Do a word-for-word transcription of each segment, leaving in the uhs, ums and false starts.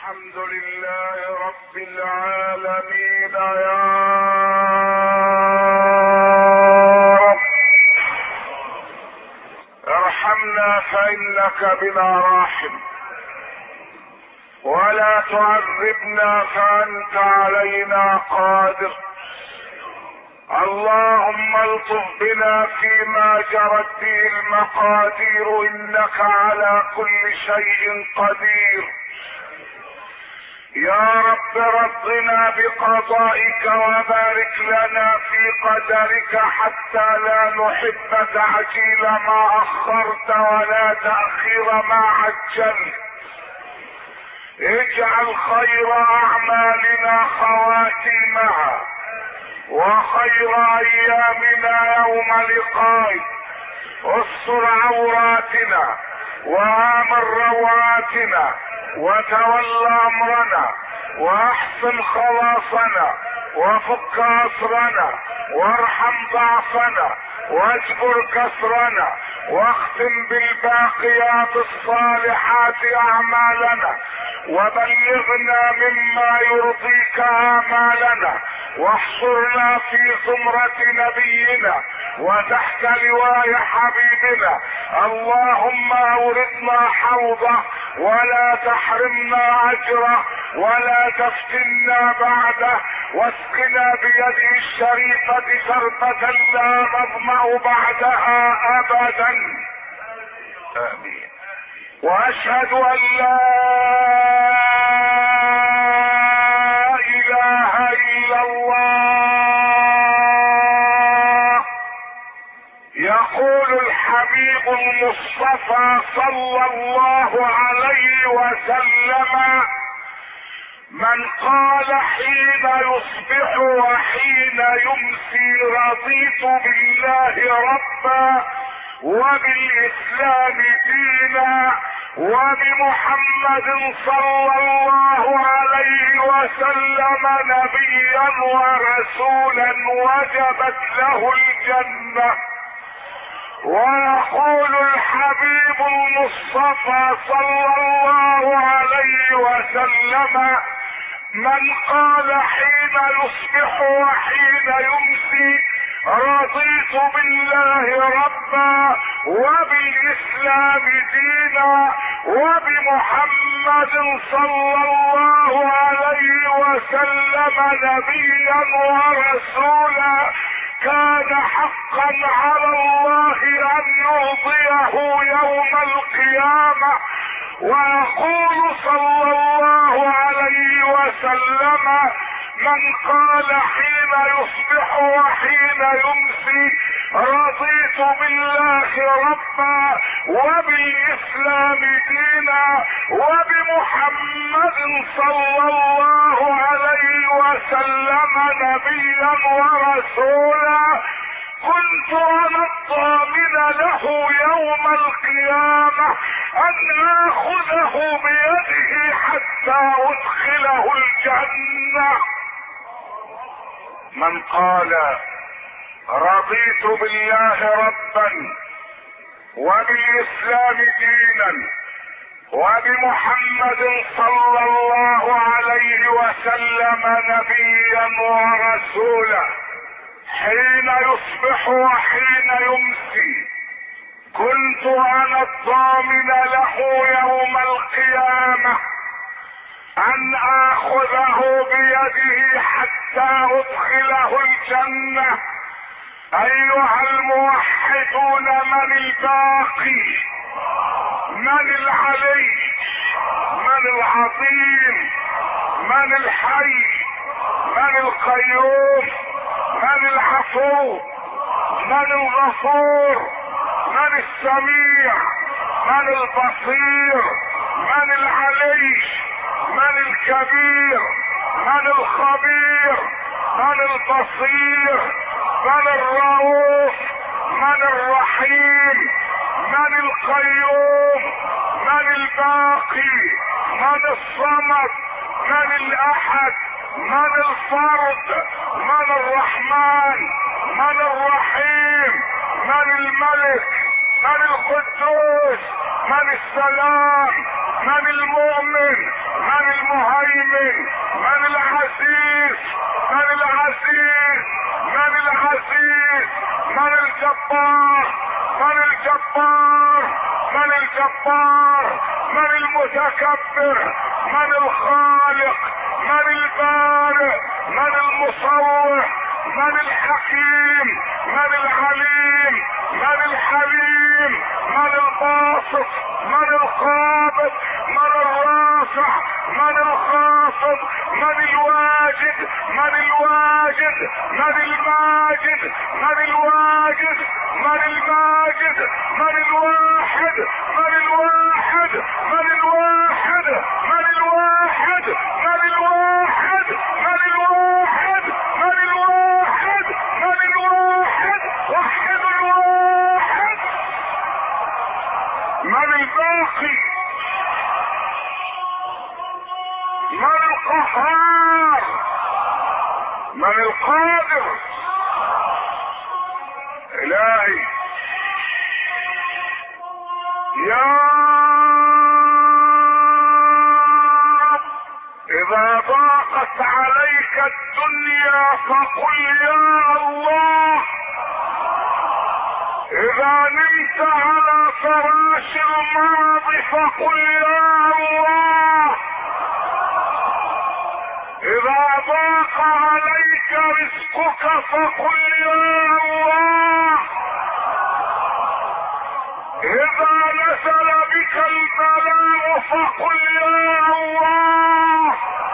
الحمد لله رب العالمين يا رب ارحمنا فإنك بنا راحم، ولا تعذبنا فأنت علينا قادر. اللهم الطف بنا فيما جرت به المقادير، انك على كل شيء قدير. يا رب رضنا بقضائك وبارك لنا في قدرك، حتى لا نحب تعجيل ما اخرت ولا تأخير ما عجلت. اجعل خير اعمالنا خواتيمها، وخير ايامنا يوم لقائك. استر عوراتنا وامن رواتنا، وتول امرنا، واحسن خلاصنا، وفك اسرنا، وارحم ضعفنا، واجبر كسرنا، واختم بالباقيات الصالحات اعمالنا، وبلغنا مما يرضيك آمالنا، واحصرنا في زمرة نبينا وتحت لواء حبيبنا. اللهم اوردنا حوضه ولا تحرمنا اجره، ولا تفتنا بعده، واسقنا بيده الشريفة شربة لا نظمأ بعدها ابدا. امين. واشهد ان لا اله الا الله. يقول الحبيب المصطفى صلى الله عليه وسلم: من قال حين يصبح وحين يمسي رضيت بالله ربا وبالاسلام دينا وبمحمد صلى الله عليه وسلم نبيا ورسولا وجبت له الجنة. ويقول الحبيب المصطفى صلى الله عليه وسلم: من قال حين يصبح وحين يمسي رضيت بالله ربا وبالاسلام دينا وبمحمد صلى الله عليه وسلم نبيا ورسولا، كان حقا على الله ان يرضيه يوم القيامة. ويقول صلى الله عليه وسلم: من قال حين يصبح وحين يمسي رضيت بالله ربا وبالاسلام دينا وبمحمد صلى الله عليه وسلم نبيا ورسولا، كنت انا الضامن له يوم القيامة ان اخذه بيده حتى ادخله الجنة. من قال رضيت بالله ربا وبالاسلام دينا وبمحمد صلى الله عليه وسلم نبيا ورسولا، حين يصبح وحين يمسي كنت انا الضامن له يوم القيامة ان اخذه بيده حتى ادخله الجنة. ايها الموحدون، من الباقي؟ من العلي؟ من العظيم؟ من الحي؟ من القيوم؟ من العفو؟ من الغفور؟ من السميع؟ من البصير؟ من العلي؟ من الكبير؟ من الخبير؟ من البصير؟ من الرؤوف؟ من الرحيم؟ من القيوم؟ من الباقي؟ من الصمد؟ من الاحد؟ من الفرد؟ من الرحمن؟ من الرحيم؟ من الملك؟ من القدوس؟ من السلام؟ من المؤمن؟ من المهيمن؟ مين؟ من العزيز؟ من العزيز؟ من العزيز؟ من الجبار؟ من الجبار؟ من الجبار؟ من المتكبر؟ من الخالق؟ من البارئ؟ من المصور؟ من الحكيم؟ من العليم؟ من الحليم؟ من الباسط؟ من القابض؟ من الرافع؟ من الخافض؟ من الواجد؟ من الواجد؟ من الماجد؟ من الواجد؟ من الماجد؟ من الواحد؟ من الواحد؟ من الواحد؟ من الواحد؟ من الواحد؟ من الواحد؟ من الواحد؟ من الواحد؟ وحد الواحد. من الباقي؟ من القهار؟ من القادر؟ الهي يا رب، اذا ضاقت عليك الدنيا فقل يا الله. اذا نمت على فراش المرض فقل يا الله. اذا ضاق عليك رزقك فقل يا الله. اذا نزل بك البلاء فقل يا الله.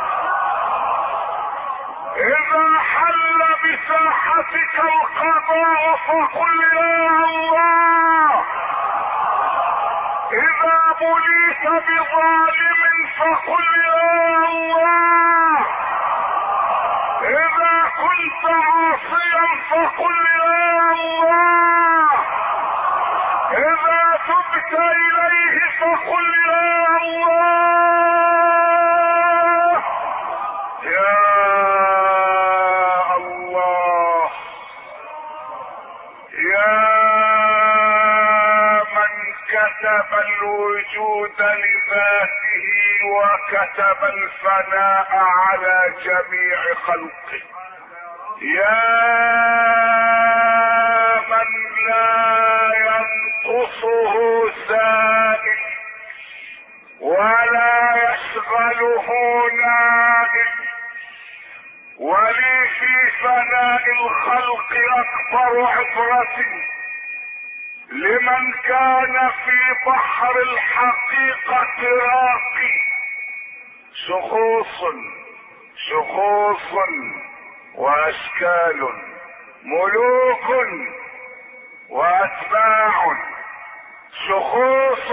اذا حل بساحتك القضاء فقل يا الله. اذا بليت بظالم فقل يا الله. اذا كنت عاصيا فقل يا الله. اذا تبت اليه فقل يا الله. يا الله، يا من كتب الوجود لذاته وكتب الفناء على جميع خلقه، يا من لا ينقصه زائد ولا يشغله نائب، ولي في فناء الخلق اكبر عبرة لمن كان في بحر الحقيقة راقي. شخوص شخوص واشكال، ملوك واتباع، شخوص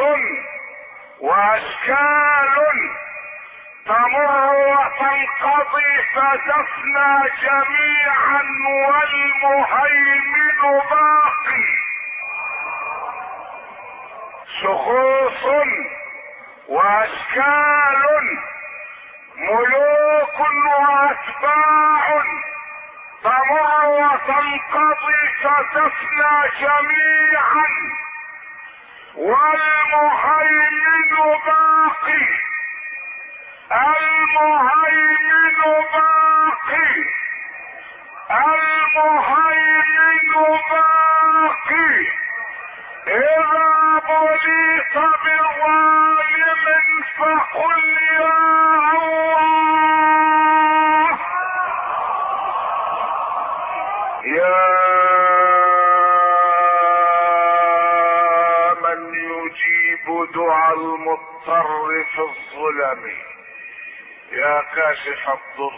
واشكال تمر وتنقضي فتفنى جميعا والمهيمن باقي. شخوص واشكال، ملوك واتباع تمر وتنقضي فتفنى جميعا والمهيمن باقي. المهيمن باقي، المهيمن باقي. اذا بليت بظالم فقل يا الله. يا من يجيب دعاء المضطر في الظلم، يا كاشف الضر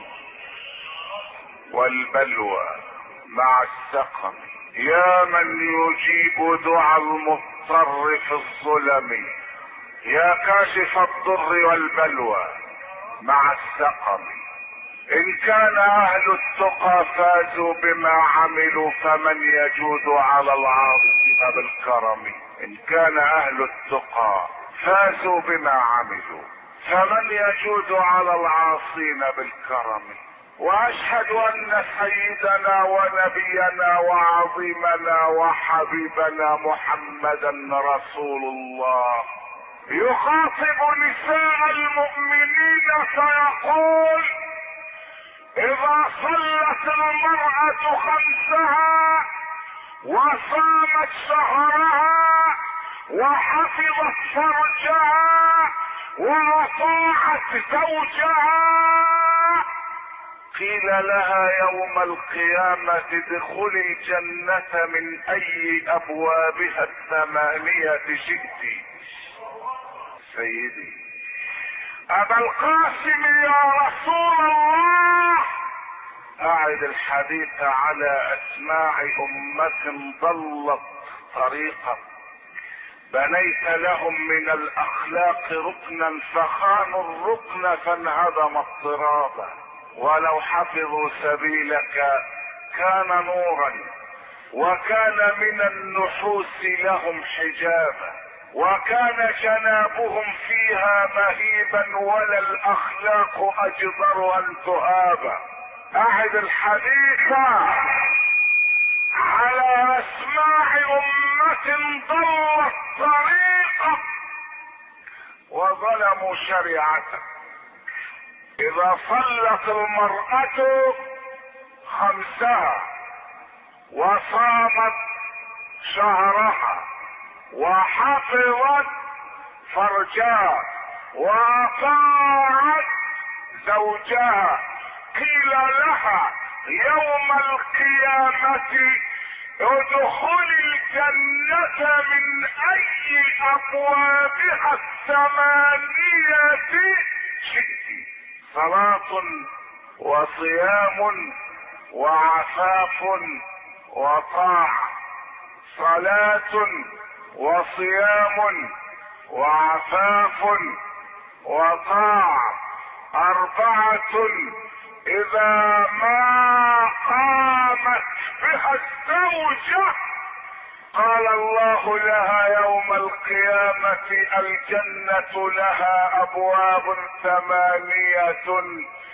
والبلوى مع السقم، يا من يجيب دعاء المضطر في الظلم، يا كاشف الضر والبلوى مع السقم. ان كان اهل التقى فازوا بما عملوا فمن يجود على العاصين بالكرم. ان كان اهل التقى فازوا بما عملوا فمن يجود على العاصين بالكرم. واشهد ان سيدنا ونبينا وعظيمنا وحبيبنا محمدا رسول الله يخاطب نساء المؤمنين فيقول: اذا صلت المرأة خمسها وصامت شهرها وحفظت فرجها واطاعت زوجها، قيل لها يوم القيامة ادخلي الجنة من اي ابوابها الثمانية شئت. سيدي ابا القاسم يا رسول الله، اعد الحديث على اسماع امة ضلت طريقا، بنيت لهم من الاخلاق ركنا فخانوا الركن فانهدم اضطرابا، ولو حفظوا سبيلك كان نورا، وكان من النحوس لهم حجابا، وكان جنابهم فيها مهيبا، ولا الاخلاق اجدر ان تهابا. اعد الحديث على اسماع امة ضلت طريقا وظلموا شريعته. اذا صلت المرأة خمسها وصامت شهرها وحفظت فرجها واطاعت زوجها، قيل لها يوم القيامة ادخلي الجنة من اي ابوابها الثمانية شئت. صلاة وصيام وعفاف وطاعة، صلاة وصيام وعفاف وطاعة، أربعة إذا ما قامت بها الزوجة قال الله لها يوم القيامة الجنة لها أبواب ثمانية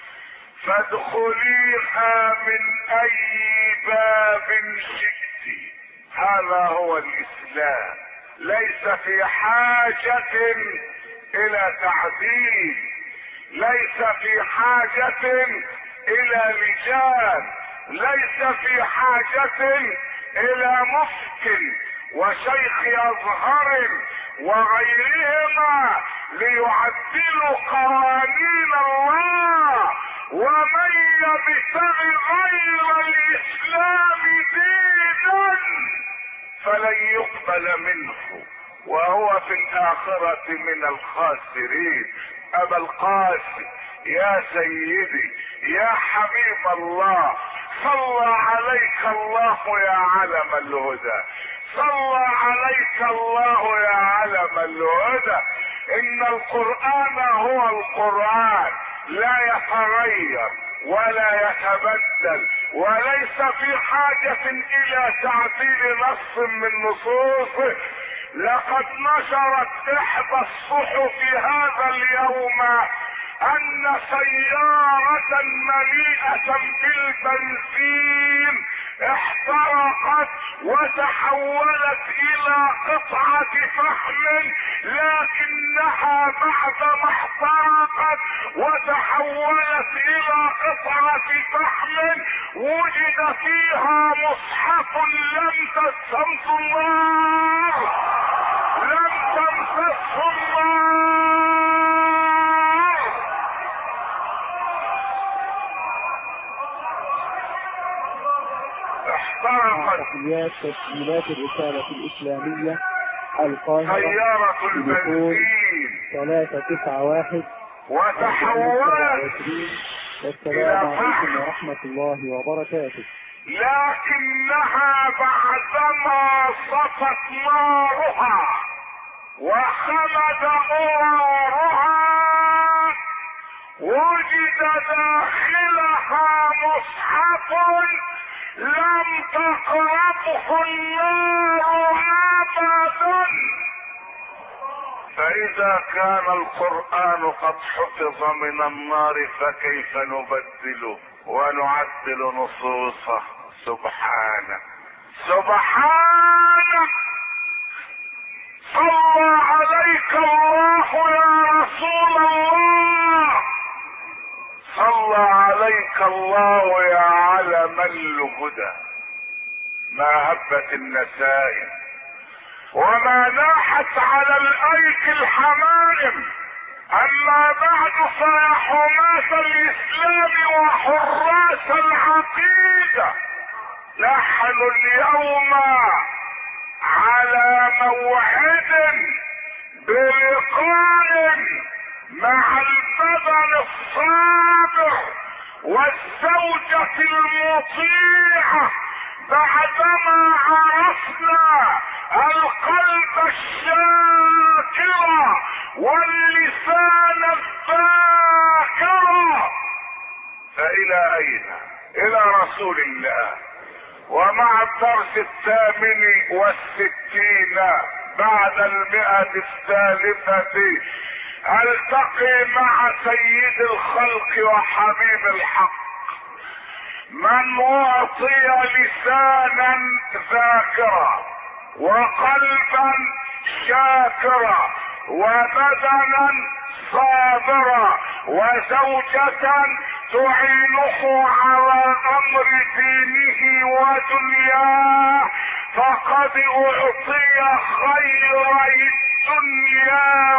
فادخليها من أي باب شئت. هذا هو الإسلام، ليس في حاجة إلى تعديل، ليس في حاجة الى رجال، ليس في حاجة الى مفتي وشيخ ازهر وغيرهما ليعدلوا قوانين الله. ومن يبتغ غير الاسلام دينا فلن يقبل منه وهو في الاخرة من الخاسرين. ابا القاسم يا سيدي يا حبيب الله، صلى عليك الله يا علم الهدى، صلى عليك الله يا علم الهدى. ان القرآن هو القرآن، لا يتغير ولا يتبدل، وليس في حاجة الى تعديل نص من نصوصه. لقد نشرت احدى الصحف هذا اليوم ان سيارة مليئة بالبنزين احترقت وتحولت الى قطعة فحم، لكنها بعدما احترقت وتحولت الى قطعة فحم وجد فيها مصحف لم تمسسه النار، لم تمسسه النار. تحيات تسجيلات الرسالة الإسلامية القاهرة، سيارة البنزين ثلاثة تسعة واحد وتحولت والسلام عليكم ورحمة الله وبركاته. لكنها بعدما صفت نارها وخلد أرارها وجد داخلها مصحف لم تقربه النار ابدا. فاذا كان القرآن قد حفظ من النار فكيف نبدله ونعدل نصوصه؟ سبحانه سبحانه صلى عليك الله يا رسول الله، صلى عليك الله يا علم الهدى. ما هبت النسائم وما ناحت على الايك الحمائم. اما بعد فيا حماة الاسلام وحراس العقيدة، نحن اليوم على موعد بلقاء مع البدن الصابر والزوجة المطيعة، بعدما عرفنا القلب الشاكر واللسان الذاكر. فإلى أين؟ إلى رسول الله. ومع الدرس الثامن والستين بعد المئة الثالثة التقي مع سيد الخلق وحبيب الحق، من اعطي لسانا ذاكرا وقلبا شاكرا وبدنا صابرا وزوجة تعينه على امر دينه ودنياه، فقد اعطي خيري الدنيا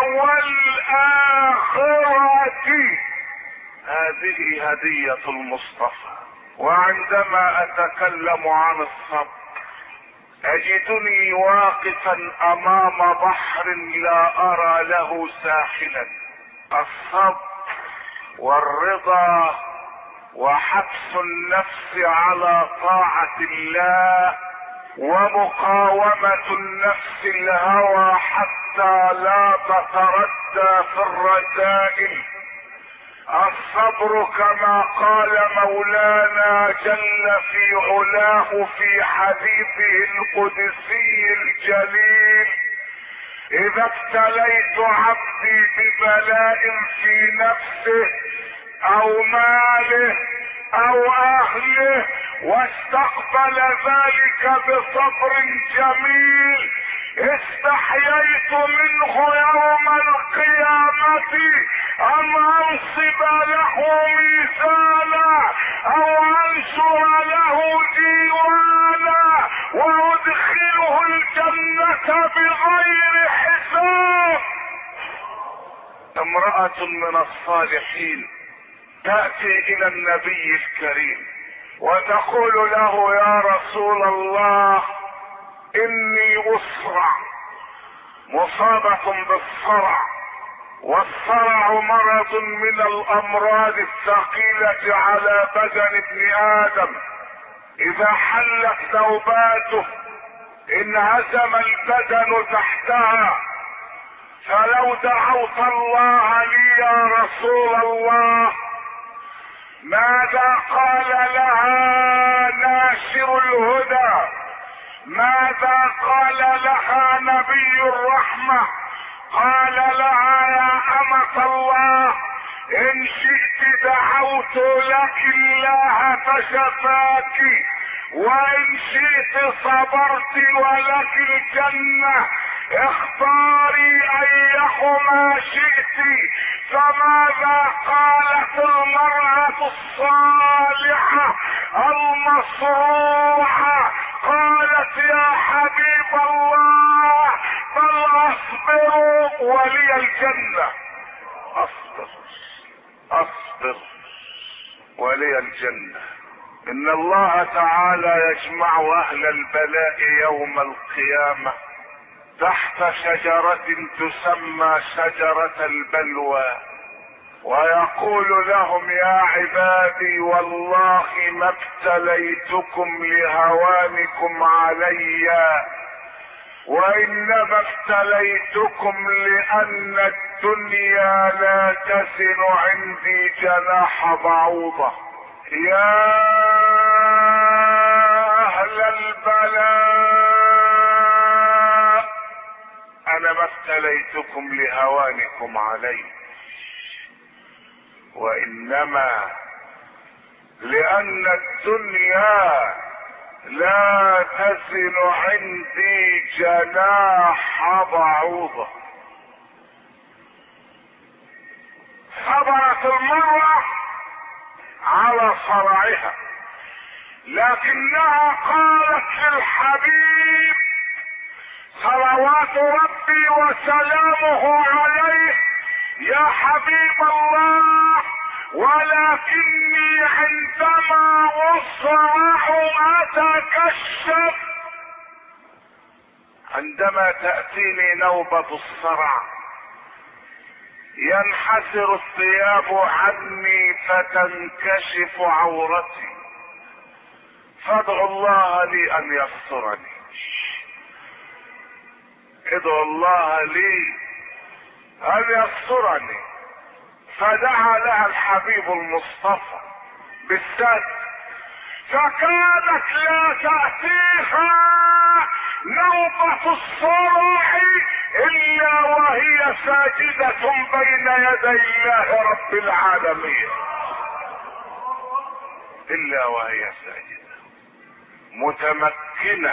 والاخرة. هذه هدية المصطفى. وعندما اتكلم عن الصبر اجدني واقفا امام بحر لا ارى له ساحلا. الصبر والرضا وحبس النفس على طاعة الله ومقاومة النفس الهوى حتى لا تتردى في الرذائل. الصبر كما قال مولانا جل في علاه في حديثه القدسي الجليل: اذا ابتليت عبدي ببلاء في نفسه او ماله او اهله واستقبل ذلك بصبر جميل، استحييت منه يوم القيامة ان انصب له ميزانا او انشر له ديوانا وادخله الجنة بغير حساب. امرأة من الصالحين تأتي الى النبي الكريم وتقول له: يا رسول الله، اني اسرع، مصابة بالصرع، والصرع مرض من الامراض الثقيلة على بدن ابن ادم، اذا حلت نوباته انهزم البدن تحتها، فلو دعوت الله لي يا رسول الله ماذا قال لها ناشر الهدى؟ ماذا قال لها نبي الرحمة؟ قال لها: يا أمة الله، إن شئت دعوت لك الله فشفاك، وإن شئت صبرت ولك الجنة، اختاري أيهما شئت. فماذا قالت المرأة الصالحة المصروحة؟ قالت: يا حبيب الله، بل اصبر ولي الجنة. اصبر اصبر ولي الجنة. ان الله تعالى يجمع اهل البلاء يوم القيامة تحت شجرة تسمى شجرة البلوى، ويقول لهم: يا عبادي، والله ما ابتليتكم لهوانكم علي، وانما ابتليتكم لان الدنيا لا تزن عندي جناح بعوضة. يا اهل البلاء، انا ما ابتليتكم لهوانكم علي، وانما لان الدنيا لا تزن عندي جناح بعوضة. صبرت المرأة على صرعها، لكنها قالت للحبيب صلوات ربي وسلامه عليه: يا حبيب الله، ولكني عندما أصرع أتكشف. عندما تأتيني نوبة الصرع ينحسر الثياب عني فتنكشف عورتي، فادعو الله لي ان يسترني. ادعو الله لي ان يسترني. فدعا لها الحبيب المصطفى بالستر، فكانت لا تأتيها نوبة الصرع الا وهي ساجدة بين يدي الله رب العالمين، الا وهي ساجدة متمكنة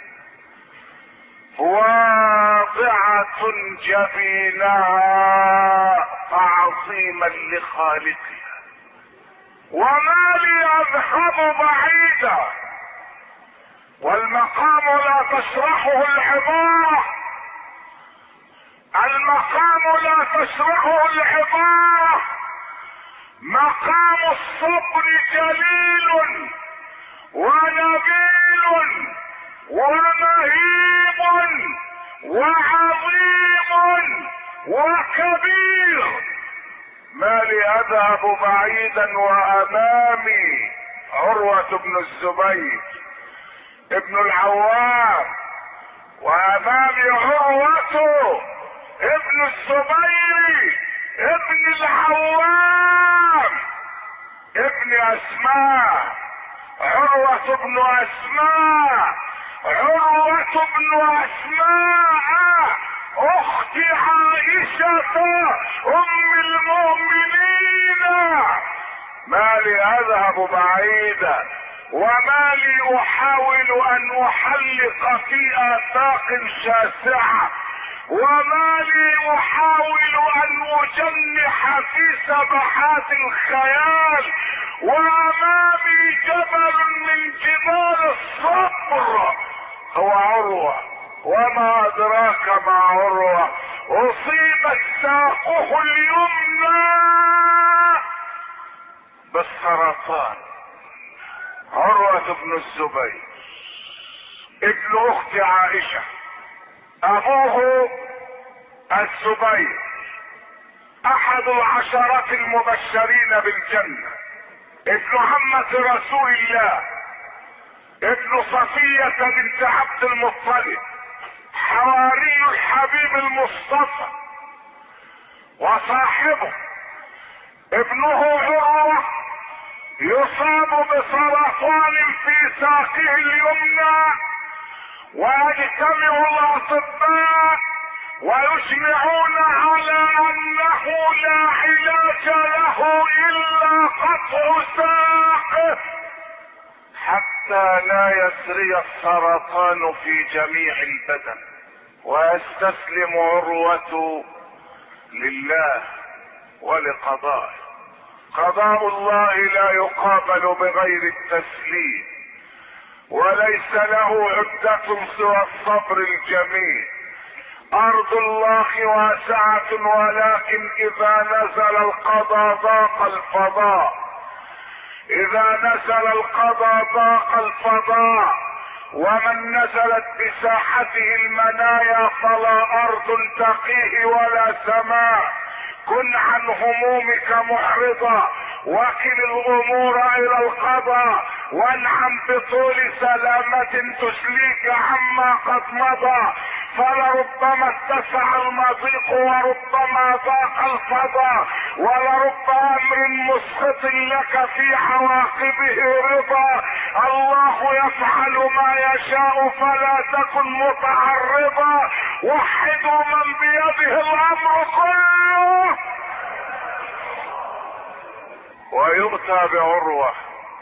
واضعة جبينها تعظيما لخالقها. وما لي اذهب بعيدا، والمقام لا تشرحه العبارة، المقام لا تشرحه العبارة. مقام الصبر جليل ونبيل ومهيب وعظيم وكبير. ما لي اذهب بعيدا وامامي عروة بن الزبير ابن العوام، وامامي عروة ابن الزبير ابن العوام ابن اسماء، عروة بن اسماء، عروة بن اسماء اخت عائشة ام المؤمنين. ما لي اذهب بعيدا، وما لي احاول ان احلق في افاق شاسعة، وما لي احاول ان اجنح في سبحات الخيال، وامامي جبل من جبال الصبر هو عروة. وما ادراك ما عروة، اصيبت ساقه اليمنى بالسرطان. عروة بن الزبير ابن اخت عائشة، ابوه الزبير احد العشرة المبشرين بالجنة، ابن عمة رسول الله، ابن صفية بنت عبد المطلب، حواري الحبيب المصطفى وصاحبه. ابنه عروة يصاب بسرطان في ساقه اليمنى، ويجتمع الاطباء ويجمعون على انه لا علاج له الا قطع ساقه حتى لا يسري السرطان في جميع البدن. ويستسلم عروة لله ولقضائه. قضاء الله لا يقابل بغير التسليم، وليس له عدة سوى الصبر الجميل. ارض الله واسعة، ولكن اذا نزل القضاء ضاق الفضاء. اذا نزل القضاء ضاق الفضاء، ومن نزلت بساحته المنايا فلا ارض تقيه ولا سماء. كن عن همومك محرضا، وكل الامور الى القضاء، وانعم بطول سلامة تسليك عما قد مضى. فلربما اتسع المضيق وربما ضاق الفضاء، ولرب امر مسخط لك في عواقبه رضا. الله يفعل ما يشاء فلا تكن متعرضا. وحدوا من بيده الامر كله. ويؤتى بعروة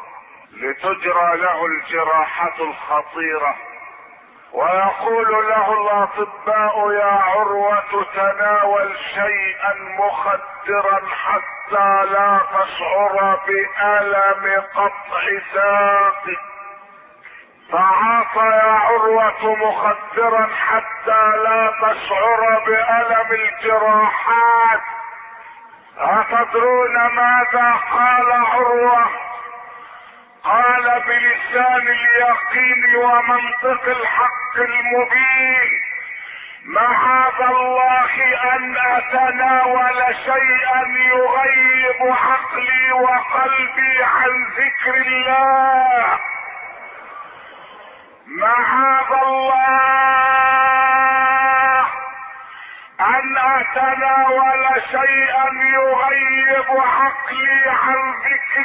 لتجرى له الجراحة الخطيرة، ويقول له الاطباء يا عروة تناول شيئا مخدرا حتى لا تشعر بألم قطع ساقك. تعاطى يا عروة مخدرا حتى لا تشعر بألم الجراحات. أتدرون ماذا قال عروة؟ قال بلسان اليقين ومنطق الحق المبين: معاذ الله ان اتناول شيئا يغيب عقلي وقلبي عن ذكر الله. معاذ الله ان اتناول شيئا يغيب عقلي عن ذكر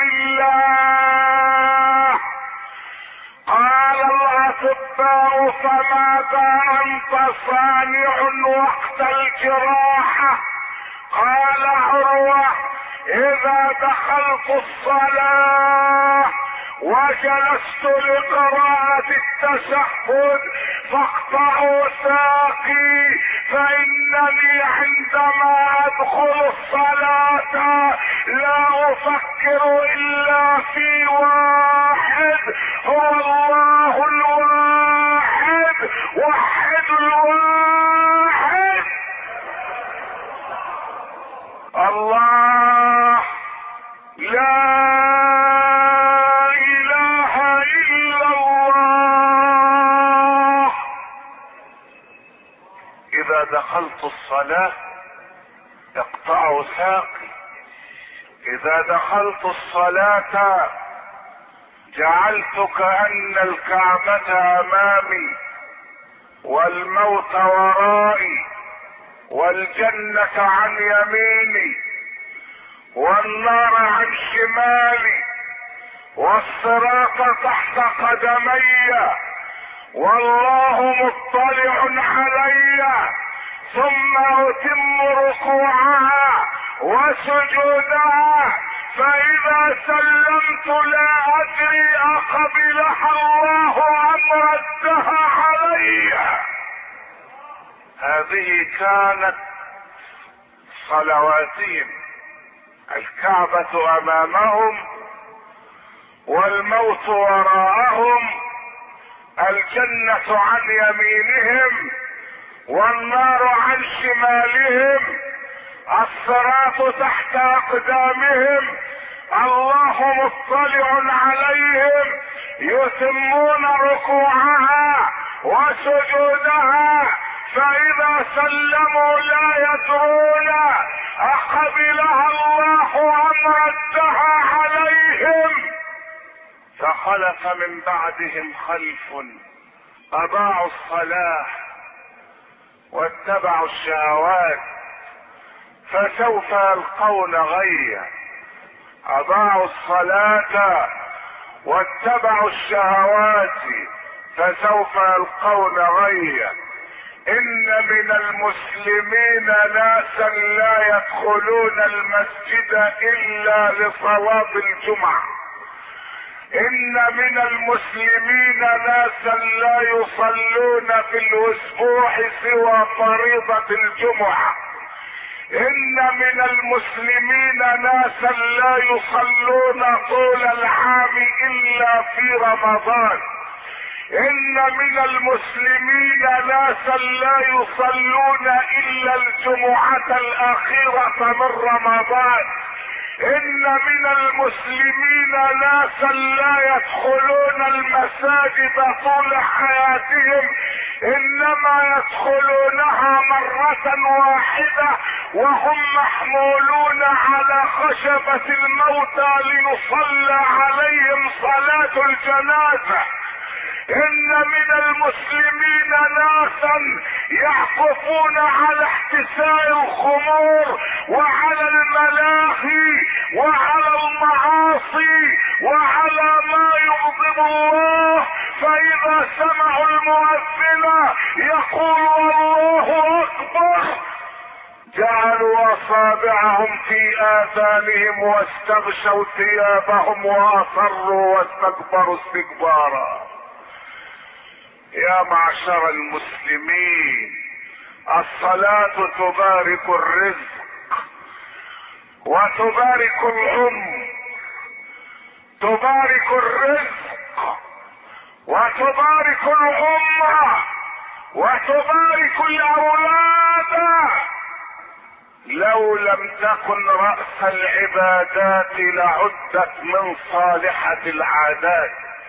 الله. قال الاطباء فماذا انت صانع وقت الجراحة؟ قال عروة: اذا دخلت الصلاة وجلست لقراءة التشهد فاقطعوا ساقي، فانني عندما ادخل الصلاة لا افكر الا في واحد، هو الله الواحد، وحد الواحد. الله لا دخلت الصلاة اقطعوا ساقي. اذا دخلت الصلاة جعلت كأن الكعبة امامي والموت ورائي والجنة عن يميني والنار عن شمالي والصراط تحت قدمي والله مطلع علي، ثم اتم ركوعها وسجودها، فاذا سلمت لا ادري اقبلها الله ام ردها علي. هذه كانت صلواتهم، الكعبة امامهم والموت وراءهم، الجنة عن يمينهم والنار عن شمالهم، الصراط تحت اقدامهم، الله مطلع عليهم، يتمون ركوعها وسجودها، فاذا سلموا لا يدرون اقبلها الله ام ردها عليهم. فخلف من بعدهم خلف اضاعوا الصلاة واتبعوا الشهوات فسوف يلقون غيا. اضاعوا الصلاة واتبعوا الشهوات فسوف يلقون غيا. ان من المسلمين ناسا لا يدخلون المسجد الا لصلاة الجمعة. ان من المسلمين ناسا لا يصلون في الاسبوع سوى فريضة الجمعة. ان من المسلمين ناسا لا يصلون طول العام الا في رمضان. ان من المسلمين ناسا لا يصلون الا الجمعة الاخيرة من رمضان. ان من المسلمين ناسا لا يدخلون المساجد طول حياتهم، انما يدخلونها مرة واحدة وهم محمولون على خشبة الموتى ليصلى عليهم صلاة الجنازة. ان من المسلمين ناسا يعكفون على احتساء الخمور وعلى الملاهي وعلى المعاصي وعلى ما يغضب الله، فاذا سمعوا المؤذن يقول الله اكبر جعلوا اصابعهم في اذانهم واستغشوا ثيابهم واصروا واستكبروا استكبارا. يا معشر المسلمين، الصلاة تبارك الرزق وتبارك العمر، تبارك الرزق وتبارك العمر وتبارك الاولاد. لو لم تكن رأس العبادات لعدت من صالحة العادات.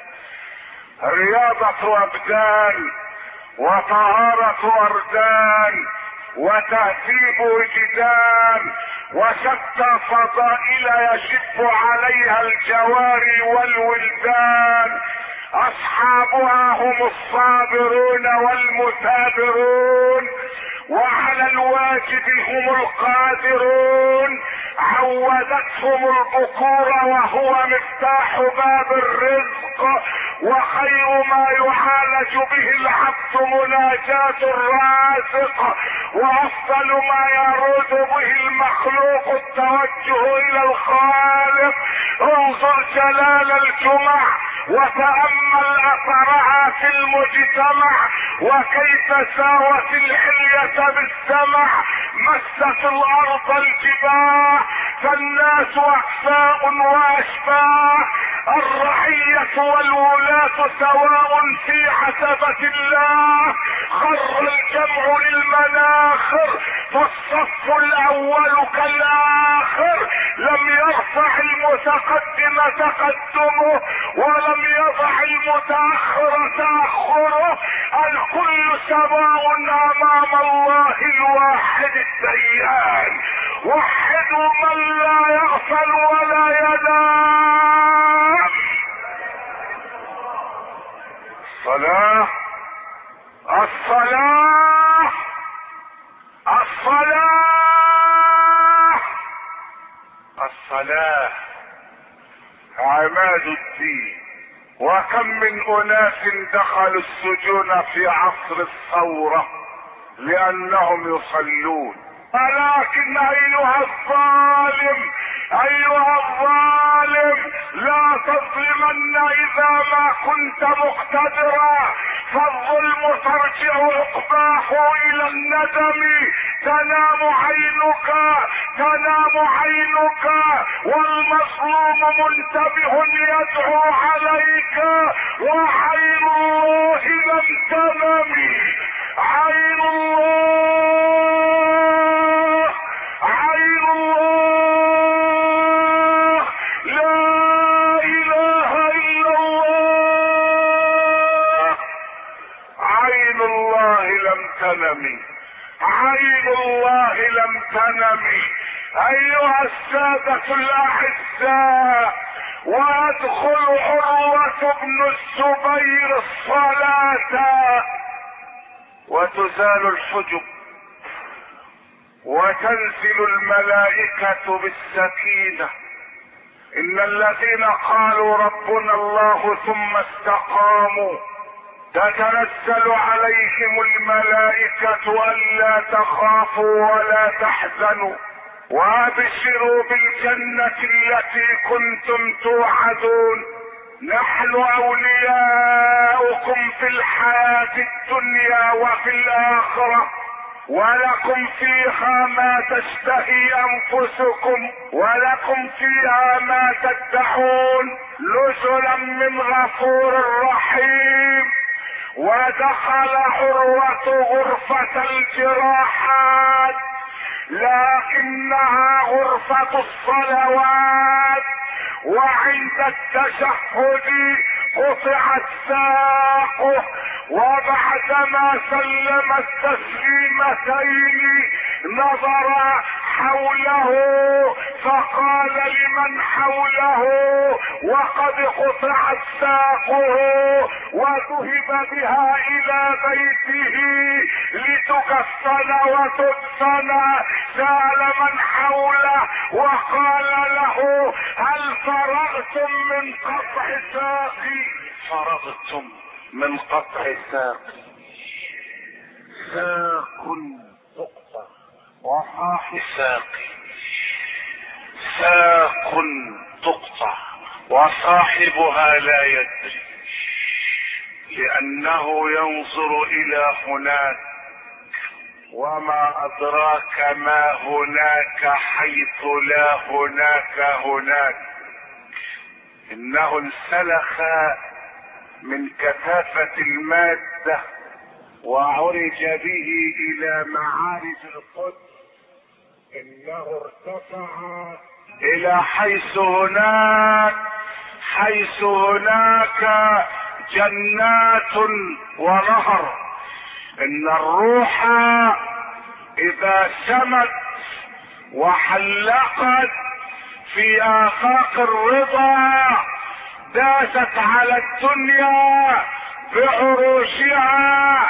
رياضة ابدان وطهارة اردان وتهذيب وجدان وشتى فضائل يشب عليها الجواري والولدان. اصحابها هم الصابرون والمثابرون، وعلى الواجب هم القادرون. عودتهم البكور وهو مفتاح باب الرزق، وخير ما يعالج به العبد مناجاة الرازق، وافضل ما يرود به المخلوق التوجه الى الخالق. انظر جلال الجمع وتأمل اثرها في المجتمع، وكيف ساوت الحلية بالسمع. مست الارض الجباه فالناس اكفاء واشباه. الرعية والولاة سواء في عتبة الله. خر الجمع للمناخر فالصف الاول كالاخر. لم يرفع المتقدم تقدمه ولم يضع المتاخر تاخره. الكل سواء امام الله الواحد الديان. وحدوا من لا يغفل ولا ينام. الصلاة الصلاة الصلاة الصلاة عماد الدين. وكم من اناس دخلوا السجون في عصر الثورة لانهم يصلون. ولكن ايها الظالم ايها الظالم لا تظلمن اذا ما كنت مقتدرا، فالظلم ترجع عقباه الى الندم. تنام عينك تنام عينك والمظلوم منتبه يدعو عليك، وعين الله لم تنم. عين الله عين الله لا اله الا الله. عين الله لم تنم عين الله لم تنم. ايها السادة الاعزاء، ويدخل عروة بن الزبير الصلاة وتزال الحجب وتنزل الملائكة بالسكينة. ان الذين قالوا ربنا الله ثم استقاموا تتنزل عليهم الملائكة الا تخافوا ولا تحزنوا وابشروا بالجنة التي كنتم توعدون. نحن اولياؤكم في الحياة الدنيا وفي الاخرة، ولكم فيها ما تشتهي انفسكم ولكم فيها ما تدعون، نزلا من غفور رحيم. ودخل عروة غرفة الجراحات، لكنها غرفة الصلوات. وعند التشهد قطعت ساقه، وبعدما سلم التسليمتين نظر حوله فقال لمن حوله وقد قطعت ساقه وذهب بها الى بيته لتكفن وتدفن، سأل من حوله وقال له هل فرغتم من قطع ساقي؟ فرغتم من قطع ساقي. ساق تقطع وصاحب ساقي، ساق تقطع وصاحبها لا يدري، لأنه ينظر إلى هناك، وما أدراك ما هناك حيث لا هناك هناك. إنه انسلخ من كثافة المادة وعرج به إلى معارج القدس. إنه ارتفع إلى حيث هناك حيث هناك جنات ونهر. إن الروح إذا سمت وحلقت في آفاق الرضا داست على الدنيا بعروشها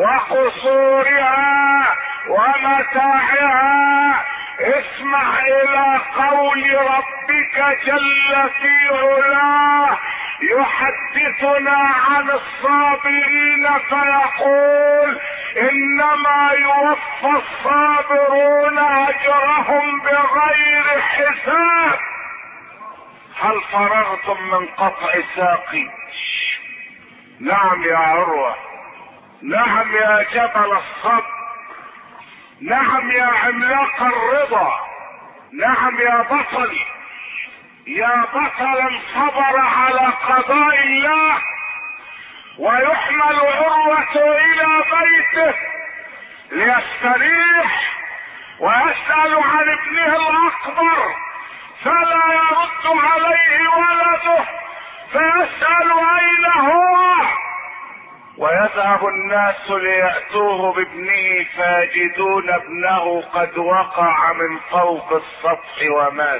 وقصورها ومتاعها. اسمع إلى قول ربك جل في علاه يحدثنا عن الصابرين فيقول إنما يوفى الصابرون أجرهم بغير حساب. هل فرغتم من قطع ساقي؟ نعم يا عروة، نعم يا جبل الصبر، نعم يا عملاق الرضا، نعم يا بطل، يا بطلا صبر على قضاء الله. ويحمل عروة الى بيته ليستريح ويسأل عن ابنه الاكبر فلا يرد عليه ولده، فيسأل اين هو، ويذهب الناس ليأتوه بابنه فيجدون ابنه قد وقع من فوق السطح ومات.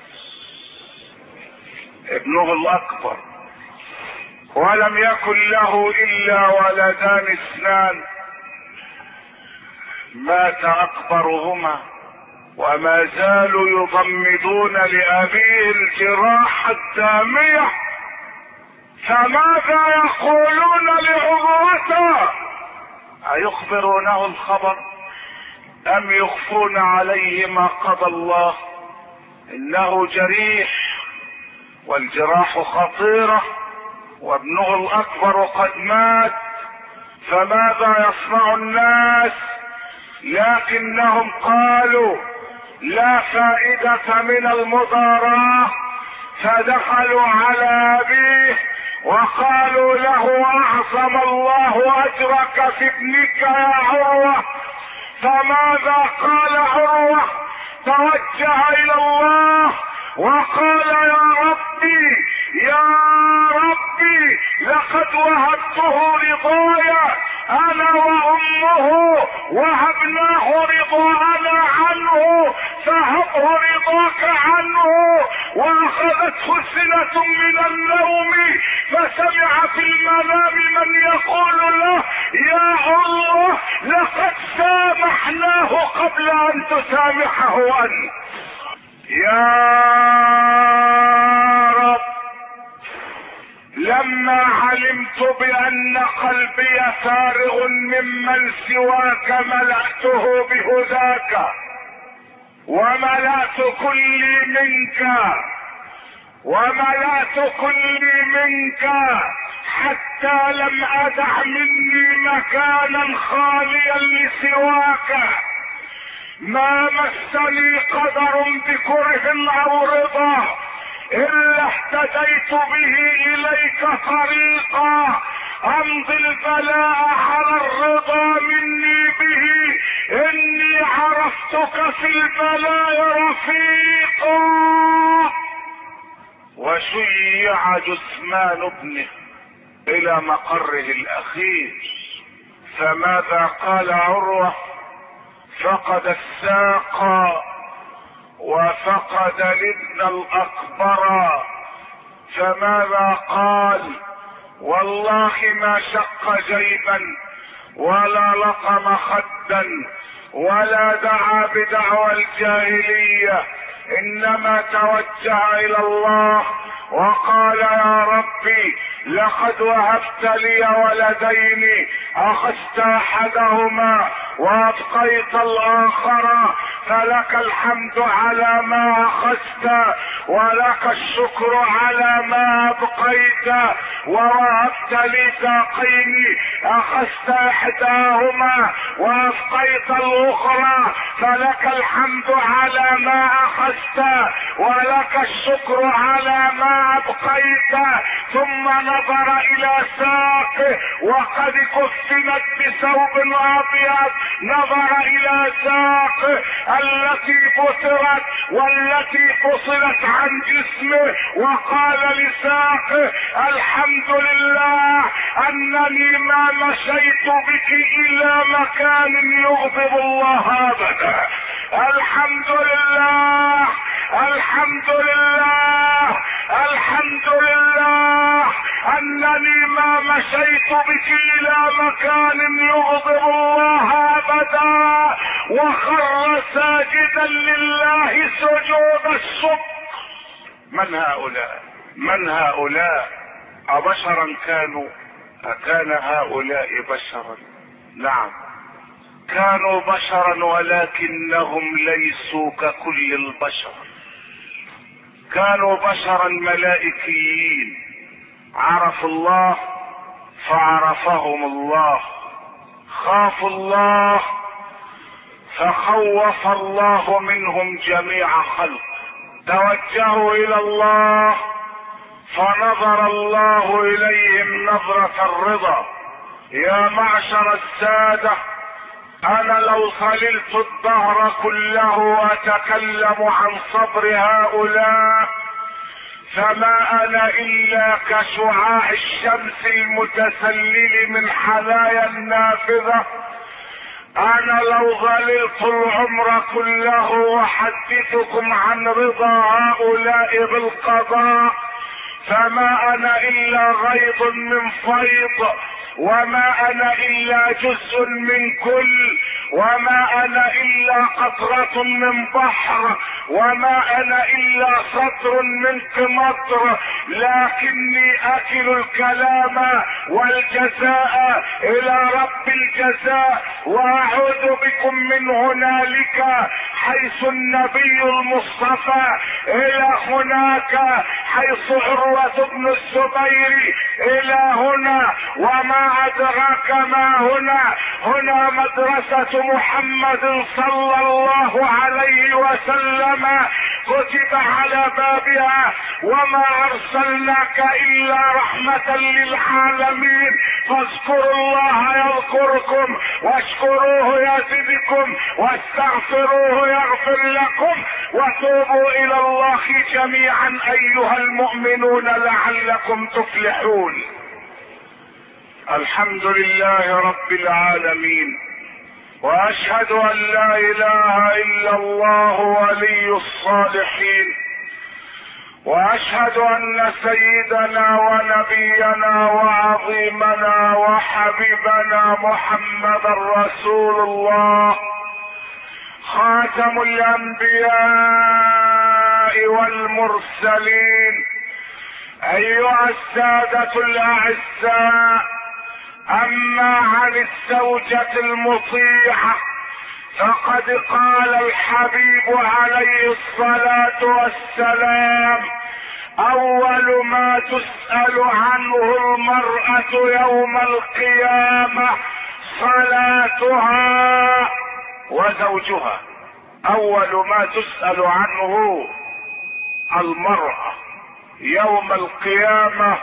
ابنه الاكبر، ولم يكن له الا ولدان اثنان، مات اكبرهما وما زالوا يضمدون لابيه الجراح الدامية. فماذا يقولون لعروته؟ ايخبرونه الخبر ام يخفون عليه ما قضى الله؟ انه جريح والجراح خطيرة وابنه الاكبر قد مات، فماذا يصنع الناس؟ لكنهم قالوا لا فائدة من المضاراة، فدخلوا على ابيه وقالوا له اعظم الله اجرك في ابنك يا عروة. فماذا قال عروة؟ توجه الى الله وقال يا ربي يا ربي لقد وهبته رضايا انا وامه وهبناه رضاءنا عنه فهبه رضاك عنه. واخذته سنة من النوم فسمع في المنام من يقول له يا الله لقد سامحناه قبل ان تسامحه انت. يا رب لما علمت بان قلبي فارغ ممن سواك ملأته بهداك وملأت كلي منك وملأت كلي منك حتى لم أدع مني مكانا خاليا لسواك. ما مسني قدر بكره او رضا الا اهتديت به اليك طريقا امضي البلاء على الرضا مني به. اني عرفتك في البلاء رفيقا. وشيع جثمان ابنه الى مقره الاخير. فماذا قال عروة؟ فقد الساق وفقد الابن الاكبر. فماذا قال؟ والله ما شق جيبا ولا لطم خدا ولا دعا بدعوى الجاهلية، انما توجه الى الله وقال يا ربي لقد وهبت لي ولدين اخذت احدهما وابقيت الاخر، فلك الحمد على ما اخذت ولك الشكر على ما ابقيت. ووهبت لي ساقين اخذت احداهما وابقيت الاخرى، فلك الحمد على ما اخذت ولك الشكر على ما ابقيت. ثم نظر الى ساقه وقد كفنت بثوب ابيض، نظر الى ساقه التي بترت والتي فصلت عن جسمه، وقال لساقه الحمد لله انني ما مشيت بك الى مكان يغضب الله ابدا. الحمد لله الحمد لله الحمد لله انني ما مشيت بك الى مكان يغضب الله ابدا. وخر ساجدا لله سجود الشكر. من هؤلاء من هؤلاء أبشرا كانوا؟ أكان هؤلاء بشرا؟ نعم كانوا بشرا، ولكنهم ليسوا ككل البشر. كانوا بشرا ملائكيين، عرفوا الله فعرفهم الله، خافوا الله فخوف الله منهم جميع خلق، توجهوا الى الله فنظر الله اليهم نظرة الرضا. يا معشر السادة، انا لو خللت الدهر كله اتكلم عن صبر هؤلاء فما انا الا كشعاع الشمس المتسلل من حنايا النافذة. انا لو ظللت العمر كله وحدثكم عن رضا هؤلاء بالقضاء فما انا الا غيض من فيض، وما انا الا جزء من كل، وما انا الا قطرة من بحر، وما انا الا سطر من قمطر، لكني اكل الكلام والجزاء الى رب الجزاء. واعود بكم من هنالك حيث النبي المصطفى الى هناك حيث عروة بن الزبير الى هنا. وما ادراك ما هنا؟ هنا مدرسة محمد صلى الله عليه وسلم كتب على بابها وما ارسلناك الا رحمة للعالمين. فاذكروا الله يذكركم واشكروه يزدكم واستغفروه يغفر لكم وتوبوا الى الله جميعا ايها المؤمنون لعلكم تفلحون. الحمد لله رب العالمين، واشهد ان لا اله الا الله ولي الصالحين، واشهد ان سيدنا ونبينا وعظيمنا وحبيبنا محمد رسول الله خاتم الانبياء والمرسلين. ايها السادة الاعزاء، اما عن الزوجة المطيعة فقد قال الحبيب عليه الصلاة والسلام: اول ما تسأل عنه المرأة يوم القيامة صلاتها وزوجها. اول ما تسأل عنه المرأة يوم القيامة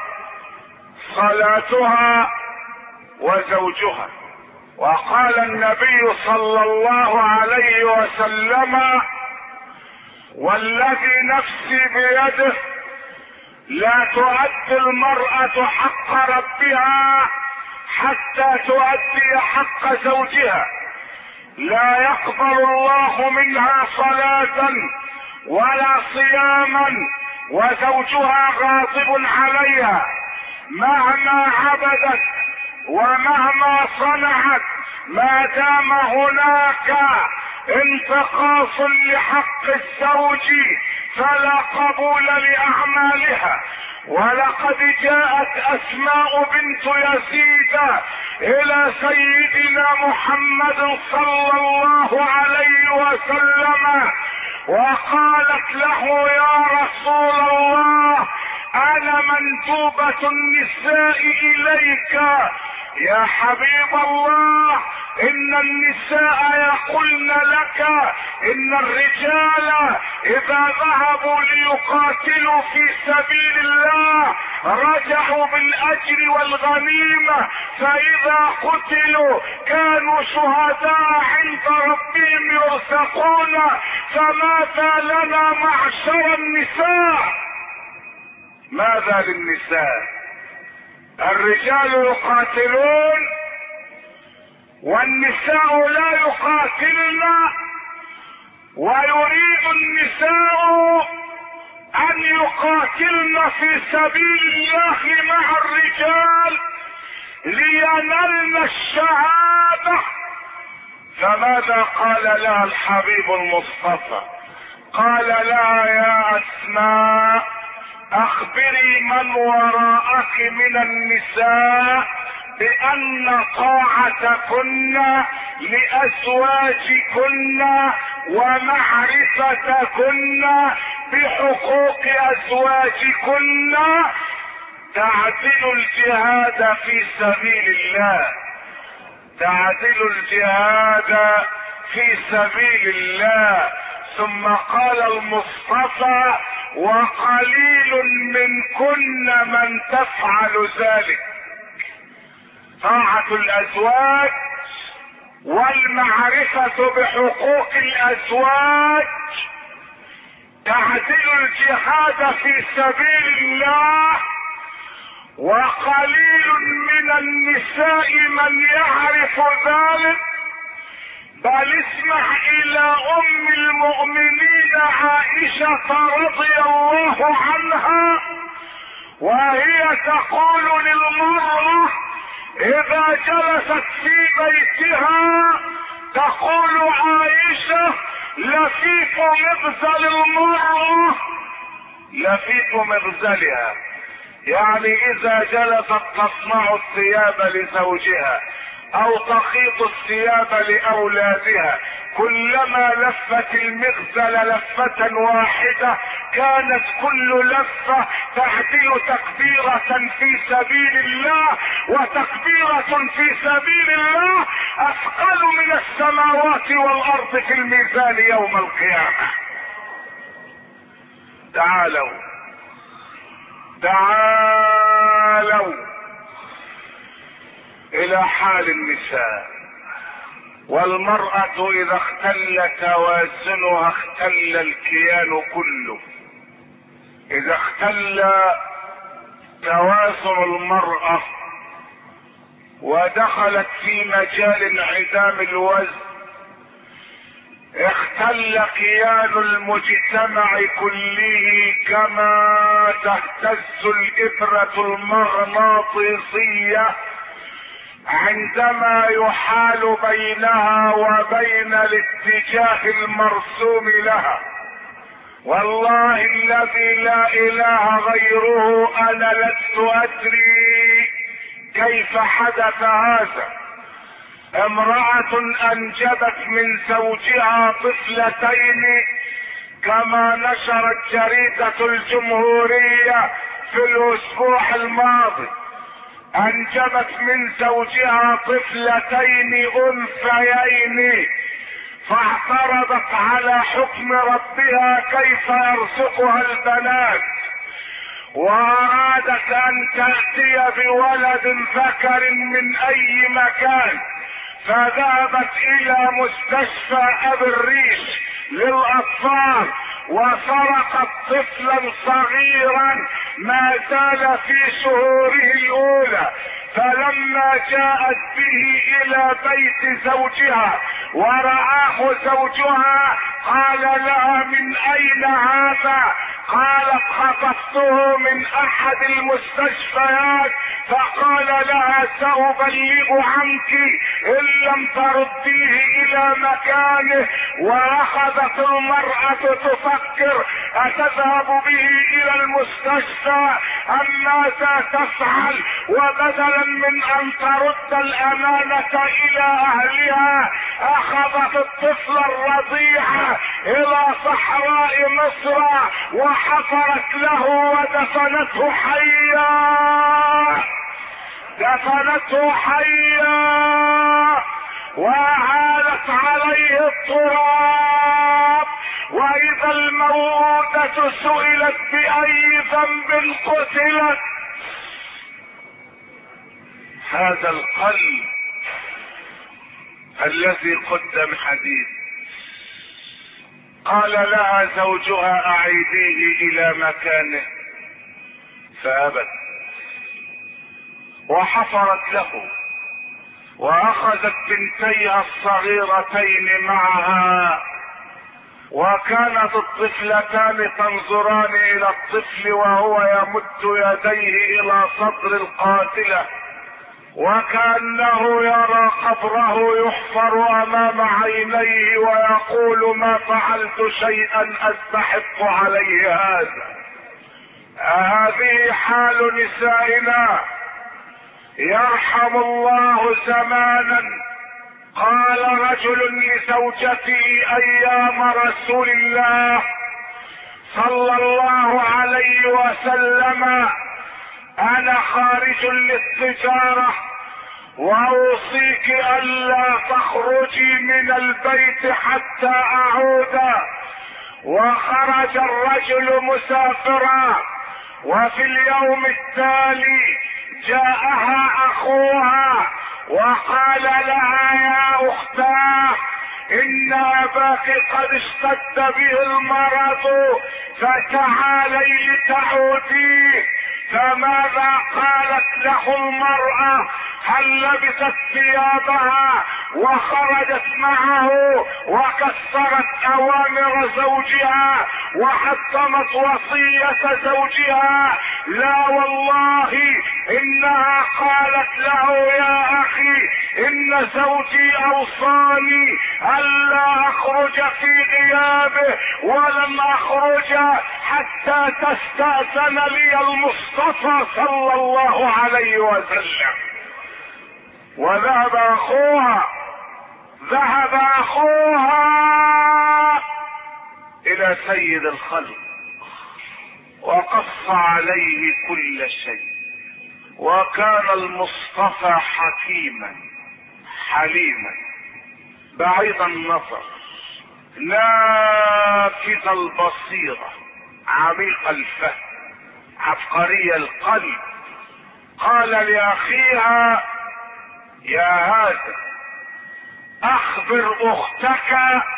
صلاتها وزوجها. وقال النبي صلى الله عليه وسلم: والذي نفسي بيده لا تؤدي المرأة حق ربها حتى تؤدي حق زوجها. لا يقبل الله منها صلاة ولا صياما وزوجها غاضب عليها مهما عبدت ومهما صنعت، ما دام هناك انتقاص لحق الزوج فلا قبول لاعمالها. ولقد جاءت اسماء بنت يزيد الى سيدنا محمد صلى الله عليه وسلم وقالت له: يا رسول الله، انا مندوبة النساء اليك يا حبيب الله، ان النساء يقولن لك ان الرجال اذا ذهبوا ليقاتلوا في سبيل الله رجعوا بالاجر والغنيمة، فاذا قتلوا كانوا شهداء عند ربهم يرزقون، فماذا لنا معشر النساء؟ ماذا للنساء؟ الرجال يقاتلون والنساء لا يقاتلن، ويريد النساء ان يقاتلن في سبيل الله مع الرجال لينلن الشهادة. فماذا قال لها الحبيب المصطفى؟ قال لها: يا اسماء، اخبري من وراءك من النساء بان طاعتكن لازواجكن ومعرفتكن بحقوق ازواجكن تعدل الجهاد في سبيل الله، تعدل الجهاد في سبيل الله. ثم قال المصطفى: وقليل منكن من تفعل ذلك. طاعة الازواج والمعرفة بحقوق الازواج تعدل الجهاد في سبيل الله، وقليل من النساء من يعرف ذلك. بل اسمع الى ام المؤمنين عائشة رضي الله عنها وهي تقول للمرأة اذا جلست في بيتها، تقول عائشة: لفيف مغزل المرأة، لفيف مغزلها، يعني اذا جلست تصنع الثياب لزوجها او تخيط الثياب لاولادها، كلما لفت المغزل لفة واحدة كانت كل لفة تعدل تكبيرة في سبيل الله، وتكبيرة في سبيل الله اثقل من السماوات والارض في الميزان يوم القيامة. تعالوا تعالوا الى حال النساء. والمرأة اذا اختل توازنها اختل الكيان كله. اذا اختل توازن المرأة ودخلت في مجال انعدام الوزن اختل كيان المجتمع كله، كما تهتز الابرة المغناطيسية عندما يحال بينها وبين الاتجاه المرسوم لها. والله الذي لا اله غيره انا لست ادري كيف حدث هذا. امرأة انجبت من زوجها طفلتين كما نشرت جريدة الجمهورية في الاسبوع الماضي، انجبت من زوجها طفلتين انثيين، فاعترضت على حكم ربها كيف يرزقها البنات، وارادت ان تأتي بولد ذكر من اي مكان، فذهبت الى مستشفى ابي الريش للاطفال وسرقت طفلا صغيرا ما زال في شهوره الاولى. فلما جاءت به الى بيت زوجها ورآه زوجها قال لها: من اين هذا؟ قالت: خطفته من احد المستشفيات. فقال لها: سأبلغ عنك ان لم ترديه الى مكانه. واخذت المرأة تفكر اتذهب به الى المستشفى أم ماذا تفعل؟ وبدلا من أن ترد الأمانة إلى أهلها أخذت الطفل الرضيع إلى صحراء مصر وحفرت له ودفنته حيا، دفنته حيا وأعادت عليه التراب. وإذا الموءودة سئلت بأي ذنب قتلت. هذا القلب الذي قدم حديث. قال لها زوجها أعيديه إلى مكانه فأبت، وحفرت له واخذت بنتيها الصغيرتين معها، وكانت الطفلتان تنظران الى الطفل وهو يمد يديه الى صدر القاتلة، وكأنه يرى قبره يحفر امام عينيه ويقول ما فعلت شيئا استحق عليه هذا. هذه حال نسائنا. يرحم الله زمانا قال رجل لزوجته ايام رسول الله صلى الله عليه وسلم انا خارج للتجارة واوصيك الا تخرجي من البيت حتى اعود. وخرج الرجل مسافرا، وفي اليوم التالي جاءها اخوها وقال لها يا اختاه ان اباك قد اشتد به المرض فتعالي لتعوديه. فماذا قالت له المرأة؟ هل لبست ثيابها وخرجت معه وكسرت اوامر زوجها وحطمت وصية زوجها؟ لا والله، انها قالت له يا اخي ان زوجي اوصاني الا اخرج في غيابه ولن اخرج حتى تستأذن لي المصطفى صلى الله عليه وسلم. وذهب اخوها ذهب اخوها الى سيد الخلق وقص عليه كل شيء. وكان المصطفى حكيما حليما بعيد النظر نافذ البصيرة عميق الفهم عبقري القلب. قال لاخيها يا هذا اخبر اختك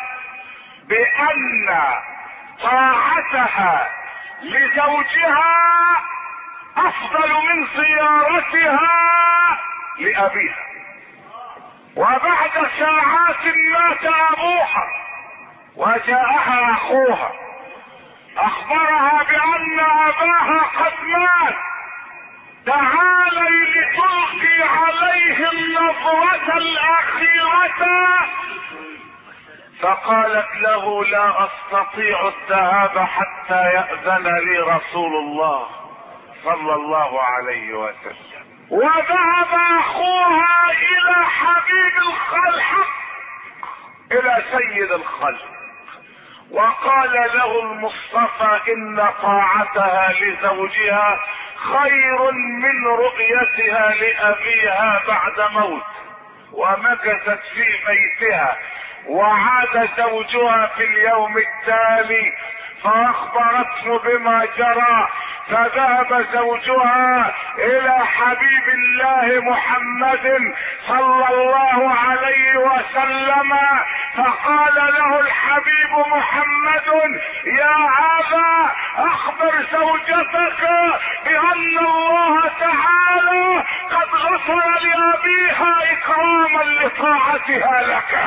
بان طاعتها لزوجها افضل من زيارتها لابيها. وبعد ساعات مات ابوها وجاءها اخوها اخبرها بان اباها قد مات. تعالي لتلقي عليه النظرة الاخيرة. فقالت له لا استطيع الذهاب حتى يأذن لي رسول الله صلى الله عليه وسلم. وذهب اخوها الى حبيب الخلق الى سيد الخلق وقال له المصطفى ان طاعتها لزوجها خير من رؤيتها لابيها بعد موت. ومكثت في بيتها وعاد زوجها في اليوم التالي فاخبرته بما جرى. فذهب زوجها الى حبيب الله محمد صلى الله عليه وسلم فقال له الحبيب محمد يا هذا اخبر زوجتك بان الله تعالى قد غفر لابيها اكراما لطاعتها لك.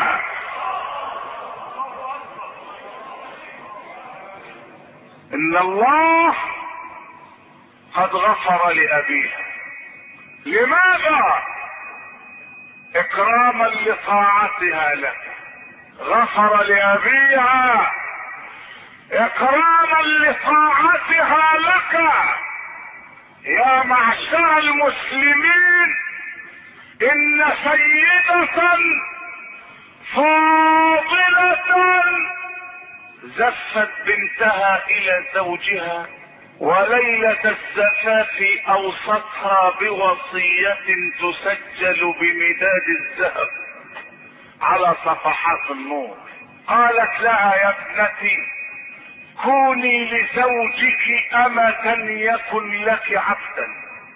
ان الله قد غفر لابيها. لماذا؟ اكراما لطاعتها لك. غفر لابيها اكراما لطاعتها لك. يا معشر المسلمين، ان سيدة فاضلة زفت بنتها الى زوجها، وليلة الزفاف اوصتها بوصية تسجل بمداد الذهب على صفحات النور. قالت لها يا ابنتي كوني لزوجك أمة يكن لك عبدا،